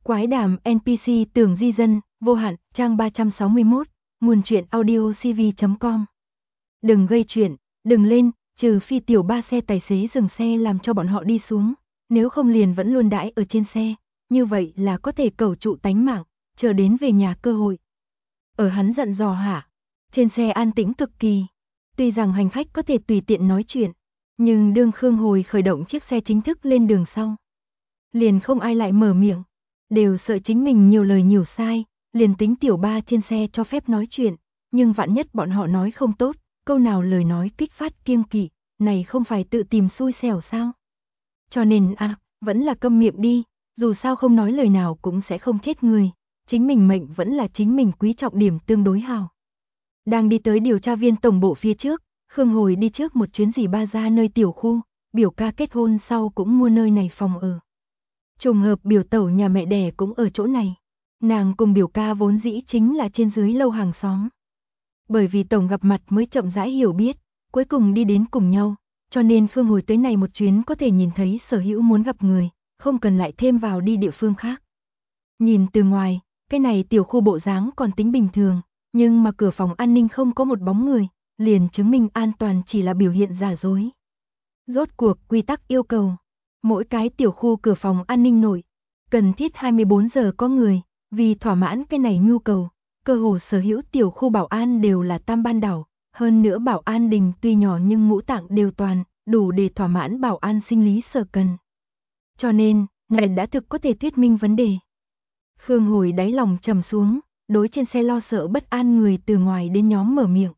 Quái đàm NPC tưởng di dân, vô hạn, trang 361, nguồn truyện audio cv.com. Đừng gây chuyện, đừng lên, trừ phi tiểu ba xe tài xế dừng xe làm cho bọn họ đi xuống, nếu không liền vẫn luôn đãi ở trên xe, như vậy là có thể cẩu trụ tánh mạng, chờ đến về nhà cơ hội. Ở hắn dặn dò hạ, trên xe an tĩnh cực kỳ, tuy rằng hành khách có thể tùy tiện nói chuyện, nhưng đương Khương Hồi khởi động chiếc xe chính thức lên đường sau, liền không ai lại mở miệng, đều sợ chính mình nhiều lời nhiều sai, liền tính tiểu ba trên xe cho phép nói chuyện, nhưng vạn nhất bọn họ nói không tốt, câu nào lời nói kích phát kiêng kỵ, này không phải tự tìm xui xẻo sao? Cho nên vẫn là câm miệng đi, dù sao không nói lời nào cũng sẽ không chết người, chính mình mệnh vẫn là chính mình quý trọng điểm tương đối hào. Đang đi tới điều tra viên tổng bộ phía trước, Khương Hồi đi trước một chuyến dì ba ra nơi tiểu khu, biểu ca kết hôn sau cũng mua nơi này phòng ở. Trùng hợp biểu tẩu nhà mẹ đẻ cũng ở chỗ này, nàng cùng biểu ca vốn dĩ chính là trên dưới lâu hàng xóm. Bởi vì tổng gặp mặt mới chậm rãi hiểu biết, cuối cùng đi đến cùng nhau, cho nên Khương Hồi tới này một chuyến có thể nhìn thấy sở hữu muốn gặp người, không cần lại thêm vào đi địa phương khác. Nhìn từ ngoài, cái này tiểu khu bộ dáng còn tính bình thường, nhưng mà cửa phòng an ninh không có một bóng người, liền chứng minh an toàn chỉ là biểu hiện giả dối. Rốt cuộc quy tắc yêu cầu, mỗi cái tiểu khu cửa phòng an ninh nội, cần thiết 24 giờ có người, vì thỏa mãn cái này nhu cầu, cơ hồ sở hữu tiểu khu bảo an đều là tam ban đảo, hơn nữa bảo an đình tuy nhỏ nhưng ngũ tạng đều toàn, đủ để thỏa mãn bảo an sinh lý sở cần. Cho nên, này đã thực có thể thuyết minh vấn đề. Khương Hồi đáy lòng trầm xuống, đối trên xe lo sợ bất an người từ ngoài đến nhóm mở miệng.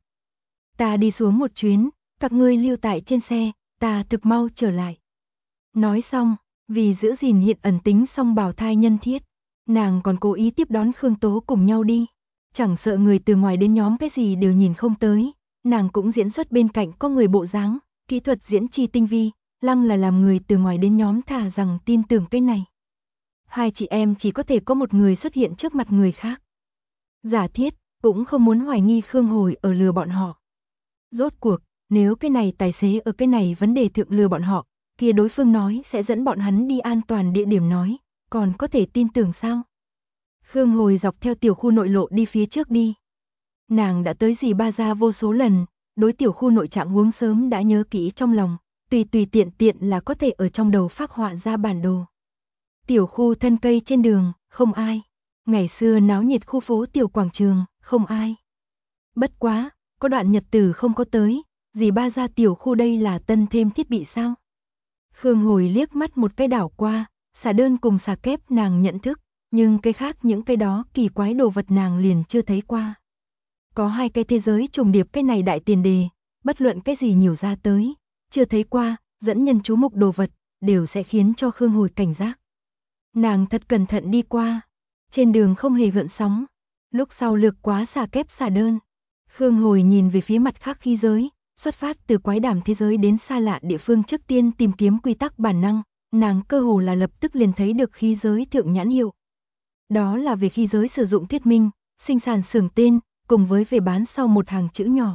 Ta đi xuống một chuyến, các ngươi lưu tại trên xe, ta thực mau trở lại. Nói xong, vì giữ gìn hiện ẩn tính song bào thai nhân thiết, nàng còn cố ý tiếp đón Khương Tố cùng nhau đi. Chẳng sợ người từ ngoài đến nhóm cái gì đều nhìn không tới, nàng cũng diễn xuất bên cạnh có người bộ dáng, kỹ thuật diễn chi tinh vi, lăng là làm người từ ngoài đến nhóm thà rằng tin tưởng cái này. Hai chị em chỉ có thể có một người xuất hiện trước mặt người khác. Giả thiết, cũng không muốn hoài nghi Khương Hồi ở lừa bọn họ. Rốt cuộc, nếu cái này tài xế ở cái này vấn đề thượng lừa bọn họ, kia đối phương nói sẽ dẫn bọn hắn đi an toàn địa điểm nói, còn có thể tin tưởng sao? Khương Hồi dọc theo tiểu khu nội lộ đi phía trước đi. Nàng đã tới dì ba gia vô số lần, đối tiểu khu nội trạng huống sớm đã nhớ kỹ trong lòng, tùy tiện tiện là có thể ở trong đầu phác họa ra bản đồ. Tiểu khu thân cây trên đường, không ai. Ngày xưa náo nhiệt khu phố tiểu quảng trường, không ai. Bất quá, có đoạn nhật tử không có tới, dì ba gia tiểu khu đây là tân thêm thiết bị sao? Khương Hồi liếc mắt một cái đảo qua, xà đơn cùng xà kép nàng nhận thức, nhưng cái khác những cái đó kỳ quái đồ vật nàng liền chưa thấy qua. Có hai cái thế giới trùng điệp cái này đại tiền đề, bất luận cái gì nhiều ra tới, chưa thấy qua, dẫn nhân chú mục đồ vật, đều sẽ khiến cho Khương Hồi cảnh giác. Nàng thật cẩn thận đi qua, trên đường không hề gợn sóng, lúc sau lược quá xà kép xà đơn. Khương Hồi nhìn về phía mặt khác khí giới, xuất phát từ quái đàm thế giới đến xa lạ địa phương trước tiên tìm kiếm quy tắc bản năng, nàng cơ hồ là lập tức liền thấy được khí giới thượng nhãn hiệu. Đó là về khí giới sử dụng thuyết minh, sinh sản xưởng tên, cùng với về bán sau một hàng chữ nhỏ.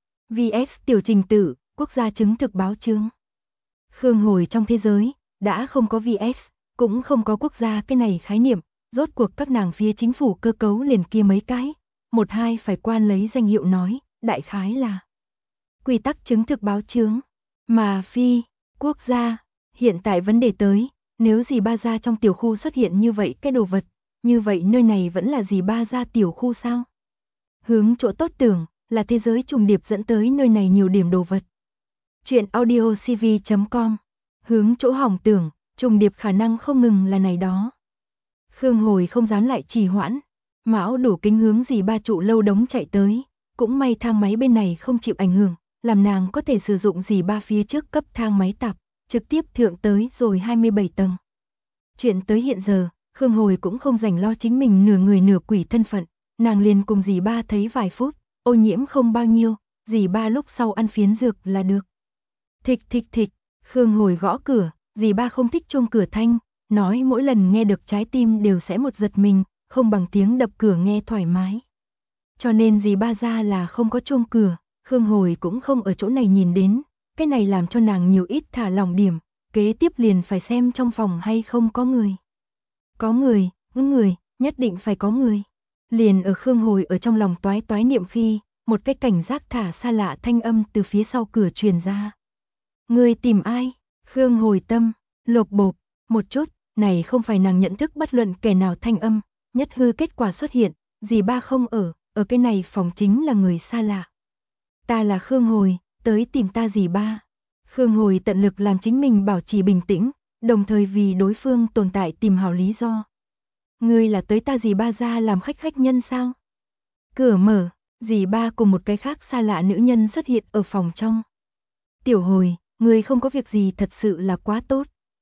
VX tiểu trình tự, quốc gia chứng thực báo chương. Khương Hồi trong thế giới, đã không có VX, cũng không có quốc gia cái này khái niệm, rốt cuộc các nàng phía chính phủ cơ cấu liền kia mấy cái, một hai phải quan lấy danh hiệu nói, đại khái là quy tắc chứng thực báo chướng, mà phi, quốc gia. Hiện tại vấn đề tới, nếu dì ba gia trong tiểu khu xuất hiện như vậy cái đồ vật, như vậy nơi này vẫn là dì ba gia tiểu khu sao? Hướng chỗ tốt tưởng, là thế giới trùng điệp dẫn tới nơi này nhiều điểm đồ vật. Chuyện audio cv.com. Hướng chỗ hỏng tưởng, trùng điệp khả năng không ngừng là này đó. Khương Hồi không dám lại trì hoãn, mão đủ kính hướng dì ba trụ lâu đống chạy tới, cũng may thang máy bên này không chịu ảnh hưởng, làm nàng có thể sử dụng dì ba phía trước cấp thang máy tạp, trực tiếp thượng tới rồi 27 tầng. Chuyện tới hiện giờ, Khương Hồi cũng không rảnh lo chính mình nửa người nửa quỷ thân phận, nàng liền cùng dì ba thấy vài phút, ô nhiễm không bao nhiêu, dì ba lúc sau ăn phiến dược là được. Thịch thịch thịch, Khương Hồi gõ cửa, dì ba không thích chuông cửa thanh, nói mỗi lần nghe được trái tim đều sẽ một giật mình, không bằng tiếng đập cửa nghe thoải mái. Cho nên dì ba ra là không có chuông cửa, Khương Hồi cũng không ở chỗ này nhìn đến, cái này làm cho nàng nhiều ít thả lòng điểm, kế tiếp liền phải xem trong phòng hay không có người. Có người, người, nhất định phải có người. Liền ở Khương Hồi ở trong lòng toái toái niệm khi, một cái cảnh giác thả xa lạ thanh âm từ phía sau cửa truyền ra. Ngươi tìm ai? Khương Hồi tâm, lộp bộp, một chút, này không phải nàng nhận thức bất luận kẻ nào thanh âm, nhất hư kết quả xuất hiện, dì ba không ở cái này phòng chính là người xa lạ. Ta là Khương Hồi, tới tìm ta dì ba. Khương Hồi tận lực làm chính mình bảo trì bình tĩnh, đồng thời vì đối phương tồn tại tìm hảo lý do. Ngươi là tới ta dì ba ra làm khách nhân sao? Cửa mở, dì ba cùng một cái khác xa lạ nữ nhân xuất hiện ở phòng trong. Tiểu Hồi, ngươi không có việc gì thật sự là quá tốt.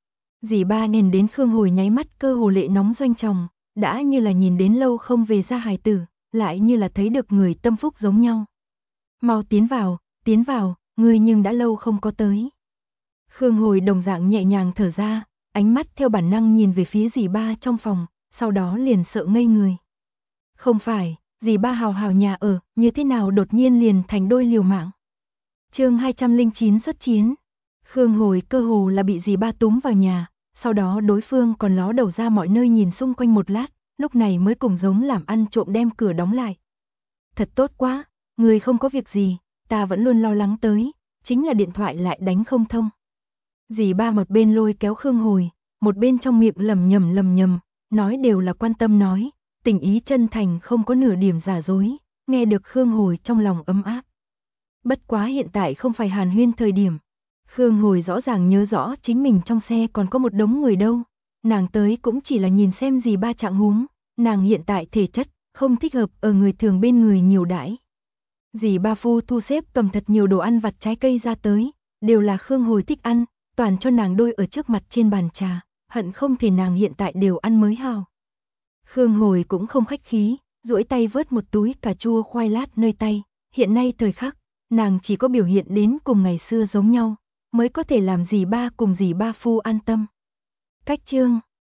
Dì ba nhìn đến Khương Hồi nháy mắt cơ hồ lệ nóng doanh tròng, đã như là nhìn đến lâu không về ra hài tử, lại như là thấy được người tâm phúc giống nhau. Mau tiến vào, ngươi nhưng đã lâu không có tới. Khương Hồi đồng dạng nhẹ nhàng thở ra, ánh mắt theo bản năng nhìn về phía dì ba trong phòng, sau đó liền sợ ngây người. Không phải, dì ba hào hào nhà ở, như thế nào đột nhiên liền thành đôi liều mạng. Chương 209 xuất chiến. Khương Hồi cơ hồ là bị dì ba túm vào nhà, sau đó đối phương còn ló đầu ra mọi nơi nhìn xung quanh một lát, lúc này mới cùng giống làm ăn trộm đem cửa đóng lại. Thật tốt quá, người không có việc gì, ta vẫn luôn lo lắng tới, chính là điện thoại lại đánh không thông. Dì ba một bên lôi kéo Khương Hồi, một bên trong miệng lầm nhầm, nói đều là quan tâm nói, tình ý chân thành không có nửa điểm giả dối, nghe được Khương Hồi trong lòng ấm áp. Bất quá hiện tại không phải hàn huyên thời điểm. Khương Hồi rõ ràng nhớ rõ chính mình trong xe còn có một đống người đâu. Nàng tới cũng chỉ là nhìn xem dì ba trạng huống, nàng hiện tại thể chất, không thích hợp ở người thường bên người nhiều đãi. Dì ba phu thu xếp cầm thật nhiều đồ ăn vặt trái cây ra tới, đều là Khương Hồi thích ăn, toàn cho nàng đôi ở trước mặt trên bàn trà, hận không thể nàng hiện tại đều ăn mới hào. Khương Hồi cũng không khách khí, duỗi tay vớt một túi cà chua khoai lát nơi tay, hiện nay thời khắc, nàng chỉ có biểu hiện đến cùng ngày xưa giống nhau, mới có thể làm dì ba cùng dì ba phu an tâm. Cách chương